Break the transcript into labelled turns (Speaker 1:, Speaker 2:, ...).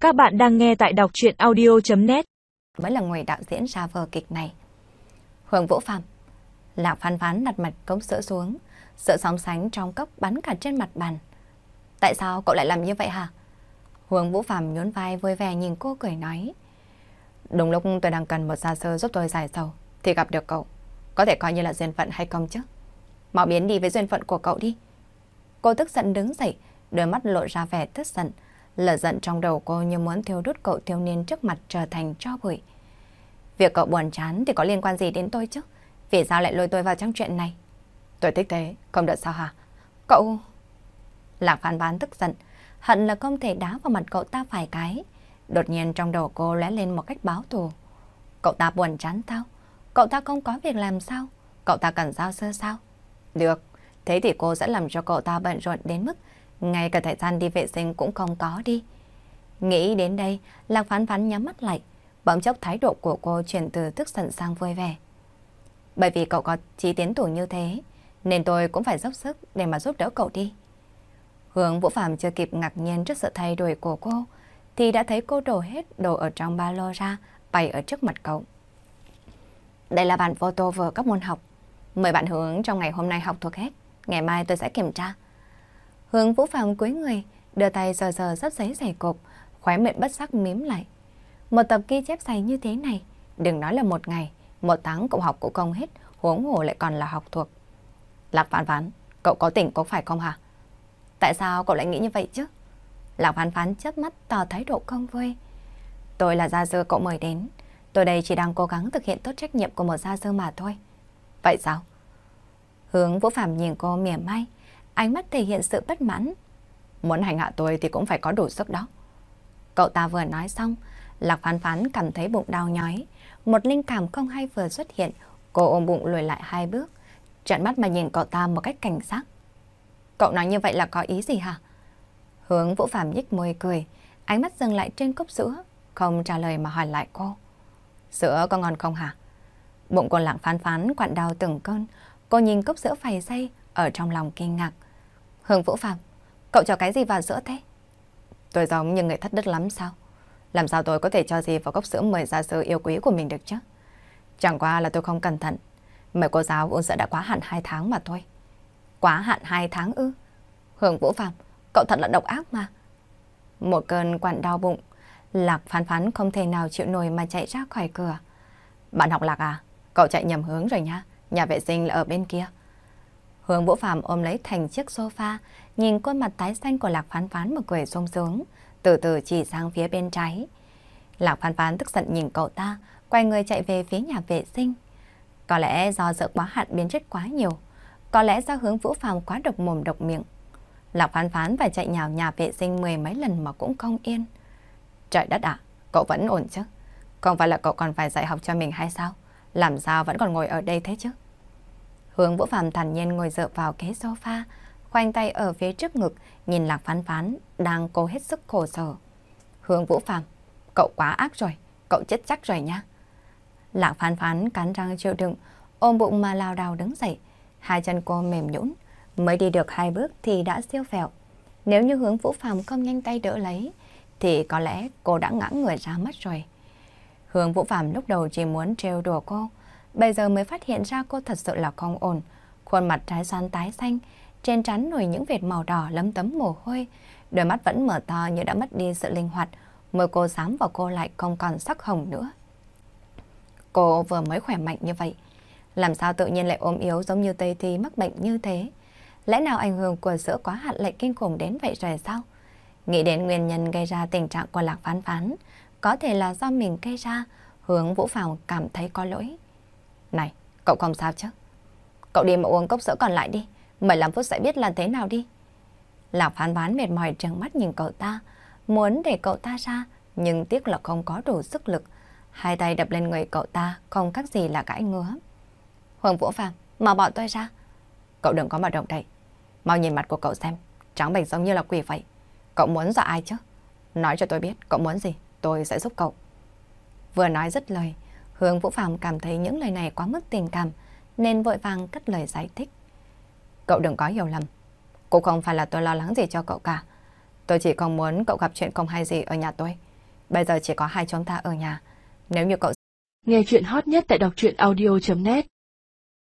Speaker 1: Các bạn đang nghe tại đọc truyện audio.net.
Speaker 2: Mới là người đạo diễn ra vở kịch này. Hương Vũ Phạm. Lạc Phán Phán đặt mặt cốc sữa xuống, sữa sóng sánh trong cốc bắn cả trên mặt bàn. Tại sao cậu lại làm như vậy hả? Hương Vũ Phạm nhún vai vui vẻ nhìn cô cười nói. Đúng lúc tôi đang cần một gia sư giúp tôi giải sầu thì gặp được cậu. Có thể coi như là duyên phận hay không chứ? Mau biến đi với duyên phận của cậu đi. Cô tức giận đứng dậy, đôi mắt lộ ra vẻ tức giận. Lửa giận trong đầu cô như muốn thiêu đốt cậu thiếu niên trước mặt trở thành tro bụi. Việc cậu buồn chán thì có liên quan gì đến tôi chứ? Vì sao lại lôi tôi vào trong chuyện này? Tôi thích thế, không được sao hả? Cậu... Lạc Phán Phán tức giận, hận là không thể đá vào mặt cậu ta vài cái. Đột nhiên trong đầu cô lóe lên một cách báo thù. Cậu ta buồn chán sao? Cậu ta không có việc làm sao? Cậu ta cần giao sơ sao? Được, thế thì cô sẽ làm cho cậu ta bận rộn đến mức ngay cả thời gian đi vệ sinh cũng không có đi. Nghĩ đến đây, Lạc Phán Phán nhắm mắt lại. Bỗng chốc thái độ của cô chuyển từ tức giận sang vui vẻ. Bởi vì cậu có chí tiến thủ như thế, nên tôi cũng phải dốc sức để mà giúp đỡ cậu đi. Hương Vũ Phạm chưa kịp ngạc nhiên trước sự thay đổi của cô, thì đã thấy cô đổ hết đồ ở trong ba lô ra, bày ở trước mặt cậu. Đây là bản photo vừa các môn học. Mời bạn Hướng trong ngày hôm nay học thuộc hết. Ngày mai tôi sẽ kiểm tra. Hương Vũ Phạm cúi người, đưa tay sờ sờ sắp giấy dày cộp, khóe miệng bất giác mím lại. Một tập ghi chép dày như thế này, đừng nói là một ngày, một tháng cậu học cũng không hết, huống hồ lại còn là học thuộc. Lạc Phán Phán, cậu có tỉnh có phải không hả? Tại sao cậu lại nghĩ như vậy chứ? Lạc Phán Phán chớp mắt tỏ thái độ không vui. Tôi là gia sư cậu mời đến, tôi đây chỉ đang cố gắng thực hiện tốt trách nhiệm của một gia sư mà thôi. Vậy sao? Hương Vũ Phạm nhìn cô mỉa mai, ánh mắt thể hiện sự bất mãn. Muốn hành hạ tôi thì cũng phải có đủ sức đó. Cậu ta vừa nói xong, Lạc Phán Phán cảm thấy bụng đau nhói. Một linh cảm không hay vừa xuất hiện, cô ôm bụng lùi lại 2 bước, trợn mắt mà nhìn cậu ta một cách cảnh giác. Cậu nói như vậy là có ý gì hả? Hương Vũ Phạm nhếch môi cười, ánh mắt dừng lại trên cốc sữa, không trả lời mà hỏi lại cô. Sữa có ngon không hả? Bụng của Lạc Phán Phán quặn đau từng cơn, cô nhìn cốc sữa phày dây ở trong lòng kinh ngạc. Hương Vũ Phạm, cậu cho cái gì vào sữa thế? Tôi giống như người thất đức lắm sao? Làm sao tôi có thể cho gì vào cốc sữa mời gia sư yêu quý của mình được chứ? Chẳng qua là tôi không cẩn thận. Mời cô giáo uống sữa đã quá hạn 2 tháng mà thôi. Quá hạn 2 tháng ư? Hương Vũ Phạm, cậu thật là độc ác mà. Một cơn quặn đau bụng, Lạc Phán Phán không thể nào chịu nổi mà chạy ra khỏi cửa. Bạn học Lạc à? Cậu chạy nhầm hướng rồi nha. Nhà vệ sinh là ở bên kia. Hương Vũ Phạm ôm lấy thành chiếc sofa, nhìn khuôn mặt tái xanh của Lạc Phán Phán mà cười sung sướng, từ từ chỉ sang phía bên trái. Lạc Phán Phán tức giận nhìn cậu ta, quay người chạy về phía nhà vệ sinh. Có lẽ do sợ quá hạn biến chất quá nhiều, có lẽ do Hương Vũ Phạm quá độc mồm độc miệng. Lạc Phán Phán phải chạy nhào nhà vệ sinh 10 mấy lần mà cũng không yên. Trời đất ạ, cậu vẫn ổn chứ? Không phải là cậu còn phải dạy học cho mình hay sao? Làm sao vẫn còn ngồi ở đây thế chứ? Hương Vũ Phạm thản nhiên ngồi dựa vào ghế sofa, khoanh tay ở phía trước ngực, nhìn Lạc Phán Phán đang cố hết sức khổ sở. Hương Vũ Phạm, cậu quá ác rồi, cậu chết chắc rồi nha. Lạc Phán Phán cắn răng chịu đựng, ôm bụng mà lao đao đứng dậy. 2 chân cô mềm nhũn, mới đi được 2 bước thì đã siêu vẹo. Nếu như Hương Vũ Phạm không nhanh tay đỡ lấy, thì có lẽ cô đã ngã người ra mất rồi. Hương Vũ Phạm lúc đầu chỉ muốn trêu đùa cô, bây giờ mới phát hiện ra cô thật sự là không ổn. Khuôn mặt trái xoan tái xanh, trên trán nổi những vệt màu đỏ lấm tấm mồ hôi, đôi mắt vẫn mở to như đã mất đi sự linh hoạt, môi cô xám vào cô lại không còn sắc hồng nữa. Cô vừa mới khỏe mạnh như vậy, làm sao tự nhiên lại ốm yếu giống như Tây Thi mắc bệnh như thế? Lẽ nào ảnh hưởng của sữa quá hạn lại kinh khủng đến vậy rồi sao? Nghĩ đến nguyên nhân gây ra tình trạng của Lạc Phán Phán, có thể là do mình gây ra, Hương Vũ Phạm cảm thấy có lỗi. Này, cậu không sao chứ? Cậu đi mà uống cốc sữa còn lại đi, 15 phút sẽ biết là thế nào đi. Lạc Phán Phán mệt mỏi trừng mắt nhìn cậu ta, muốn để cậu ta ra, nhưng tiếc là không có đủ sức lực. 2 tay đập lên người cậu ta, không khác gì là gãi ngứa. Hương Vũ Phạm, mau bỏ tôi ra. Cậu đừng có mà động đậy. Mau nhìn mặt của cậu xem, trắng bệch giống như là quỷ vậy. Cậu muốn dọa ai chứ? Nói cho tôi biết, cậu muốn gì, tôi sẽ giúp cậu. Vừa nói dứt lời, Hương Vũ Phạm cảm thấy những lời này quá mức tình cảm, nên vội vàng cất lời giải thích. Cậu đừng có hiểu lầm, cũng không phải là tôi lo lắng gì cho cậu cả. Tôi chỉ không muốn cậu gặp chuyện không hay gì ở nhà tôi. Bây giờ chỉ có hai chúng ta ở nhà. Nếu như cậu...
Speaker 1: Nghe chuyện hot nhất tại đọc truyện audio.net